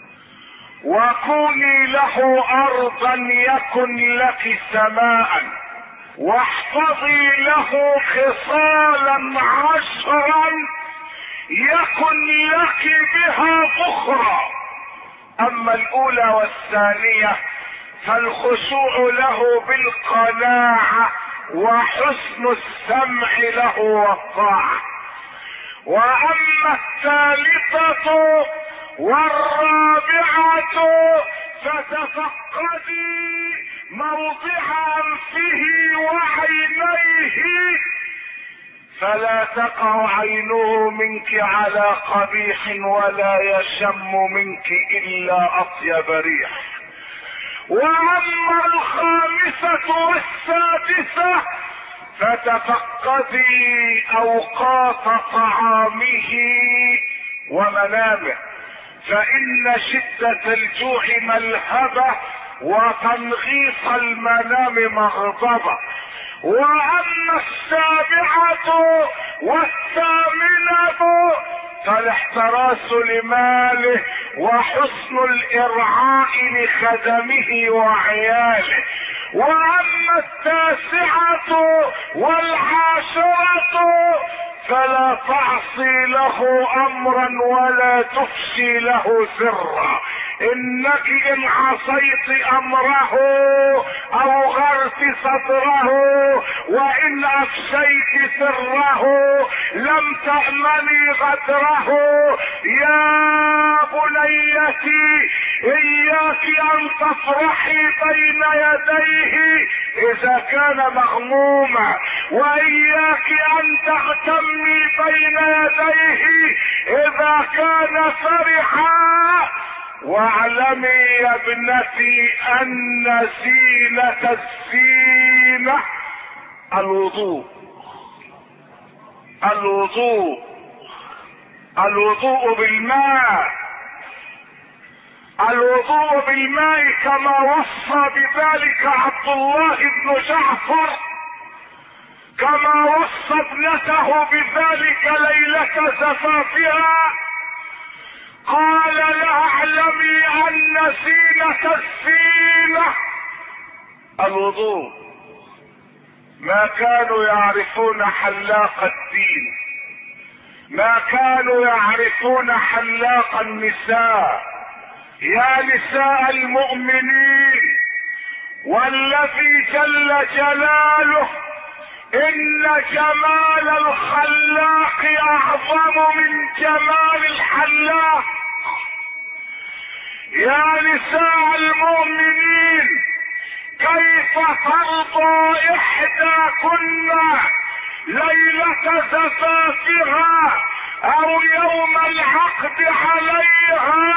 وكوني له أرضا يكن لك سماء، واحفظي له خصالا عشرا يكن لك بها بخرى. أما الأولى والثانية فالخشوع له بالقناعة وحسن السمع له والطاعة. واما الثالثة والرابعة فتفقدي موضع انفه وعينيه فلا تقع عينه منك على قبيح ولا يشم منك الا اطيب ريح. واما الخامسة والسادسة فتفقدي اوقات طعامه ومنامه، فان شدة الجوع ملهبة وتنغيص المنام مغضبة. واما السابعة والثامنة فالاحتراس لماله وحسن الارعاء لخدمه وعياله. واما التاسعة والعاشرة فلا تعصي له امرا ولا تفشي له سرا، انك ان عصيت امره اوغرت صدره، وان افشيت سره لم تأمني غدره. يا بنيتي اياك ان تفرحي بين يديه اذا كان مغموما، واياك ان تغتمي بين يديه اذا كان فرحا. واعلمي يا ابنتي ان زينة الزينة الوضوء الوضوء الوضوء بالماء الوضوء بالماء كما وصى بذلك عبد الله بن جعفر، كما وصى ابنته بذلك ليلة زفافها. قال لها اعلمي ان زينة الزينة الوضوء. ما كانوا يعرفون حلاق الدين، ما كانوا يعرفون حلاق النساء. يا نساء المؤمنين والذي جل جلاله ان جمال الخلاق اعظم من جمال الحلاق. يا نساء المؤمنين كيف ترضى احداكن ليلة زفافها او يوم العقد عليها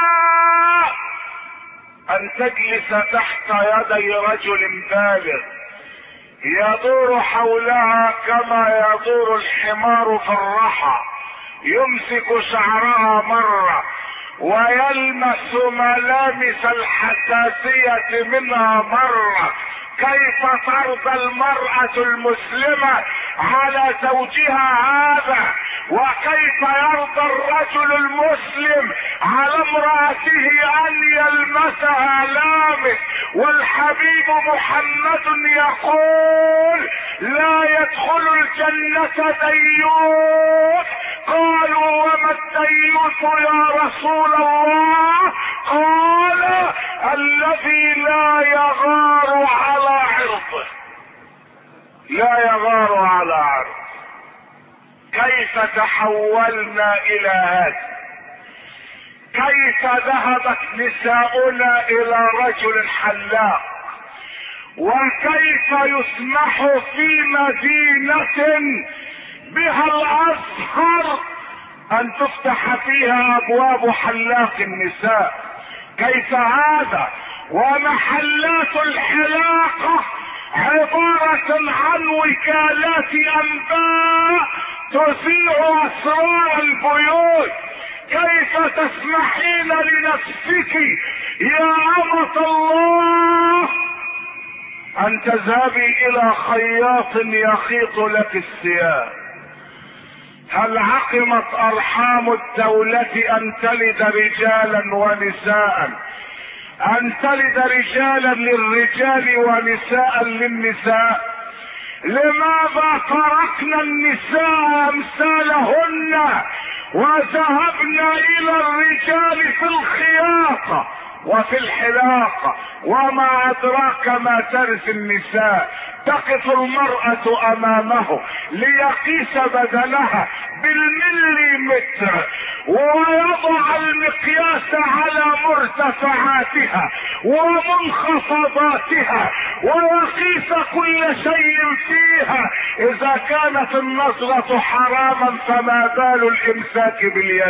ان تجلس تحت يدي رجل بالغ يدور حولها كما يدور الحمار في الرحى، يمسك شعرها مرة ويلمس ملامس الحساسية منها مرة. كيف ترضى المرأة المسلمة على زوجها هذا؟ وكيف يرضى الرجل المسلم على امرأته ان يلمسها لامس؟ والحبيب محمد يقول لا يدخل الجنة ديوث. قالوا وما الديوث يا رسول الله؟ قال الذي لا يغار على عرضه، لا يغار على عرضه. كيف تحولنا الى هذا؟ كيف ذهبت نساؤنا الى رجل حلاق؟ وكيف يسمح في مدينة بها الازهر ان تفتح فيها ابواب حلاق النساء. كيف هذا ومحلات الحلاقة عبارة عن وكالات انباء تذيع اسرار البيوت؟ كيف تسمحين لنفسك يا أمة الله ان تذهبي الى خياط يخيط لك الثياب؟ هل عقمت ارحام الدولة ان تلد رجالا ونساء، ان تلد رجالا للرجال ونساء للنساء؟ لماذا تركنا النساء امثالهن وذهبنا الى الرجال في الخياطة وفي الحلاقة؟ وما ادراك ما ترث النساء. تقف المرأة امامه ليقيس بدنها بالمليمتر ويضع المقياس على مرتفعاتها ومنخفضاتها ويقيس كل شيء فيها. اذا كانت النظرة حراما فما بال الامساك باليد؟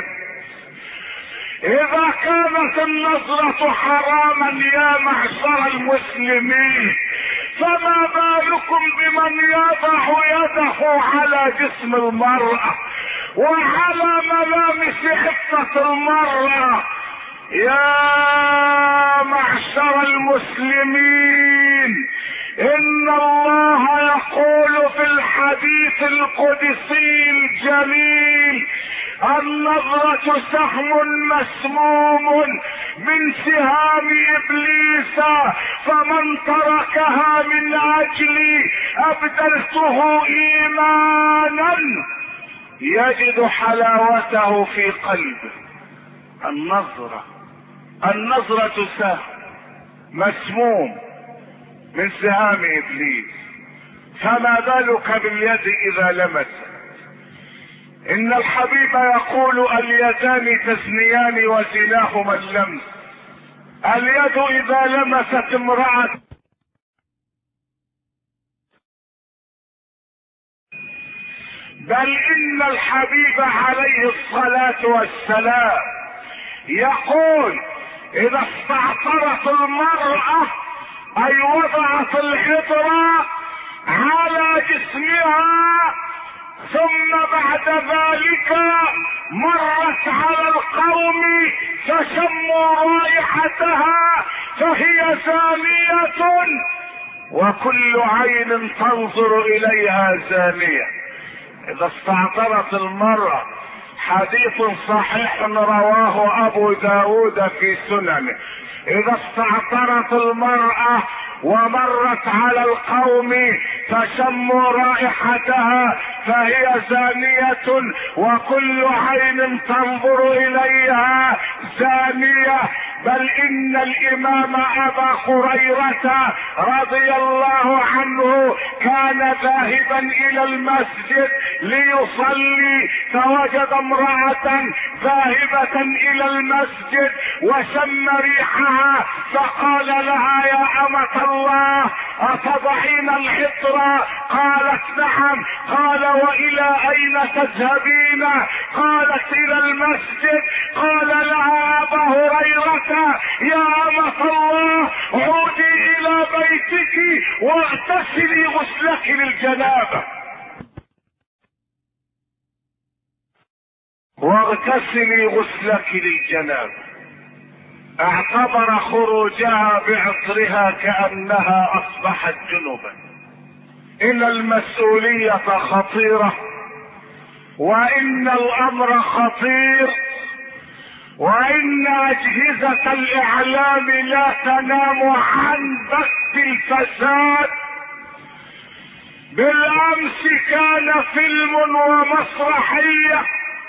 اذا كانت النظرة حراما يا معشر المسلمين فما بالكم بمن يضع يده على جسم المرأة وعلى ملامس حفة المرأة؟ يا معشر المسلمين، ان الله يقول في الحديث القدسي الجميل: النظرة سهم مسموم من سهام ابليس، فمن تركها من اجلي ابدلته ايمانا يجد حلاوته في قلبه. النظرة النظرة سهم مسموم من سهام ابليس، فما بالك باليد اذا لمست؟ ان الحبيب يقول: اليدان تزنيان وزناهما اللمس. اليد اذا لمست امرأة بل ان الحبيب عليه الصلاة والسلام يقول: اذا استعطرت المرأة اي وضعت العطر على جسمها ثم بعد ذلك مرت على القوم فشموا رائحتها فهي زانية، وكل عين تنظر اليها زانية. اذا استعطرت المرأة، حديث صحيح رواه ابو داود في سننه، اذا استعطرت المرأة ومرت على القوم فشموا رائحتها فهي زانية، وكل عين تنظر اليها زانية. بل ان الامام ابا هريرة رضي الله عنه كان ذاهبا الى المسجد ليصلي، فوجد امرأة ذاهبة الى المسجد وشم ريحها، فقال لها: يا امة الله اتضعين العطر؟ قالت: نعم. قال: والى اين تذهبين؟ قالت: الى المسجد. قال لها ابا هريرة: يا امة الله عودي الى بيتك واغتسلي غسلك للجنابة. واغتسلي غسلك للجنابة. اعتبر خروجها بعطرها كأنها اصبحت جنبا. ان المسؤولية خطيرة، وان الامر خطير، وان اجهزة الاعلام لا تنام عن بث الفساد. بالامس كان فيلم ومسرحية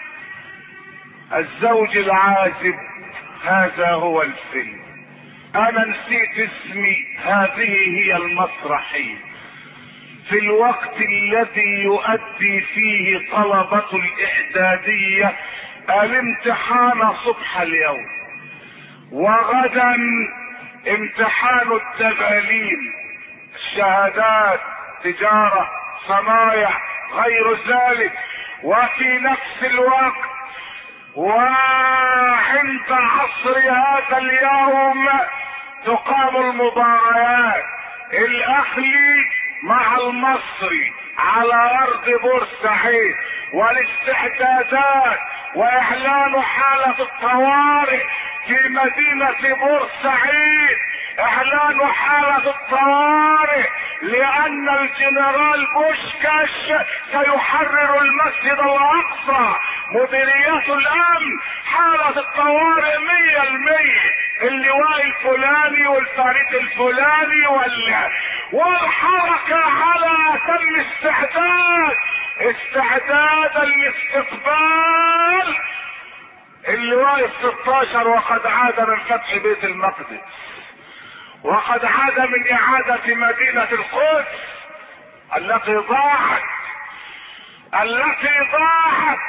الزوج العازب، هذا هو الفيلم. انا نسيت اسمي. هذه هي المسرحية. في الوقت الذي يؤدي فيه طلبة الاعدادية الامتحان صبح اليوم، وغدا امتحان التباليل، الشهادات، تجارة، صنايع، غير ذلك. وفي نفس الوقت وعند عصر هذا اليوم تقام المباريات، الاهلي مع المصري على ارض بورسعيد، والاستعدادات واعلان حالة الطوارئ في مدينة بورسعيد، اعلان حالة الطوارئ لان الجنرال بوشكاش سيحرر المسجد الاقصى. مديريات الامن حالة الطوارئ مية المية، اللواء الفلاني والفريق الفلاني وال... والحركة على اتم استعداد، استعدادا لاستقبال اللواء الستاشر، وقد عاد من فتح بيت المقدس، وقد عاد من اعادة مدينة القدس التي ضاعت التي ضاعت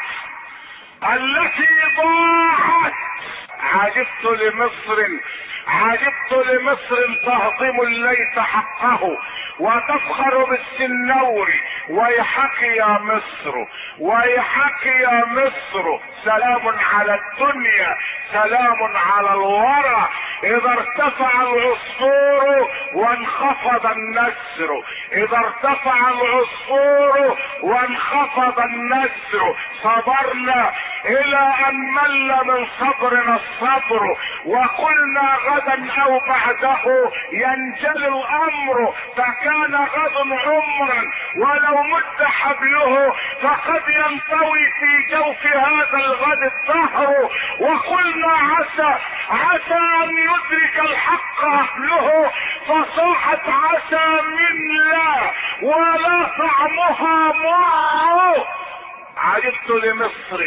التي ضاعت. عجبت لمصر عجبت لمصر تهضم الليث حقه وتفخر بالسنور. ويحك يا مصر ويحك يا مصر، سلام على الدنيا سلام على الورى، اذا ارتفع العصفور وانخفض النسر، اذا ارتفع العصفور وانخفض النسر، صبرنا الى ان مل من صبرنا الصبر، وقلنا غدا او بعده ينجلي الامر، فكان غد عمرا ولو مد حبله فقد ينطوي في جوف هذا الغد الدهر، وقلنا عسى عسى ان يدرك الحق اهله، فصاحت عسى من لا ولا طعمها مر. عجبت لمصر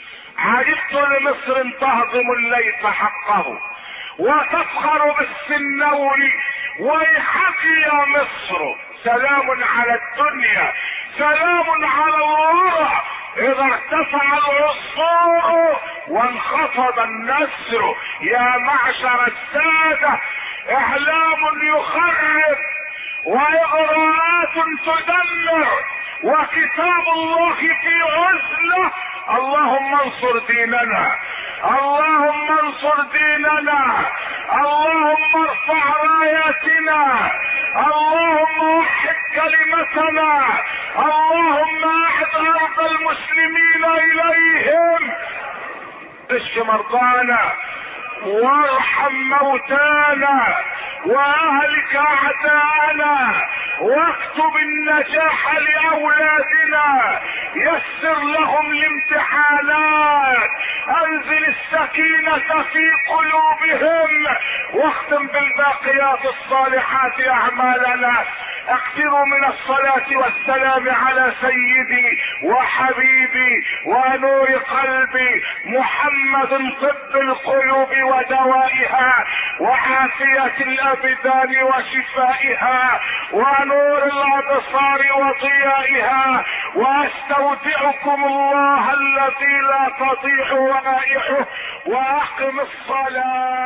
عجبت لمصر تهضم الليث حقه وتفخر بالسنور. ويحك يا مصر، سلام على الدنيا سلام على الورى، اذا ارتفع العصفور وانخفض النسر. يا معشر السادة، اعلام يخرب واغراءات تدمر وكتاب الله في عزلة. اللهم انصر ديننا، اللهم انصر ديننا، اللهم ارفع راياتنا، اللهم وحد كلمتنا، اللهم اعد ارض المسلمين اليهم، اشف مرضانا وارحم موتانا واهلك اعداءنا، واكتب النجاح لاولادنا، يسر لهم الامتحانات، انزل السكينة في قلوبهم، واختم بالباقيات الصالحات اعمالنا. اكثروا من الصلاة والسلام على سيدي وحبيبي ونور قلبي محمد، طب القلوب ودوائها وعافية الابدان وشفائها ونور الابصار وضيائها. واستودعكم الله الذي لا تضيع ودائعه، واقم الصلاة.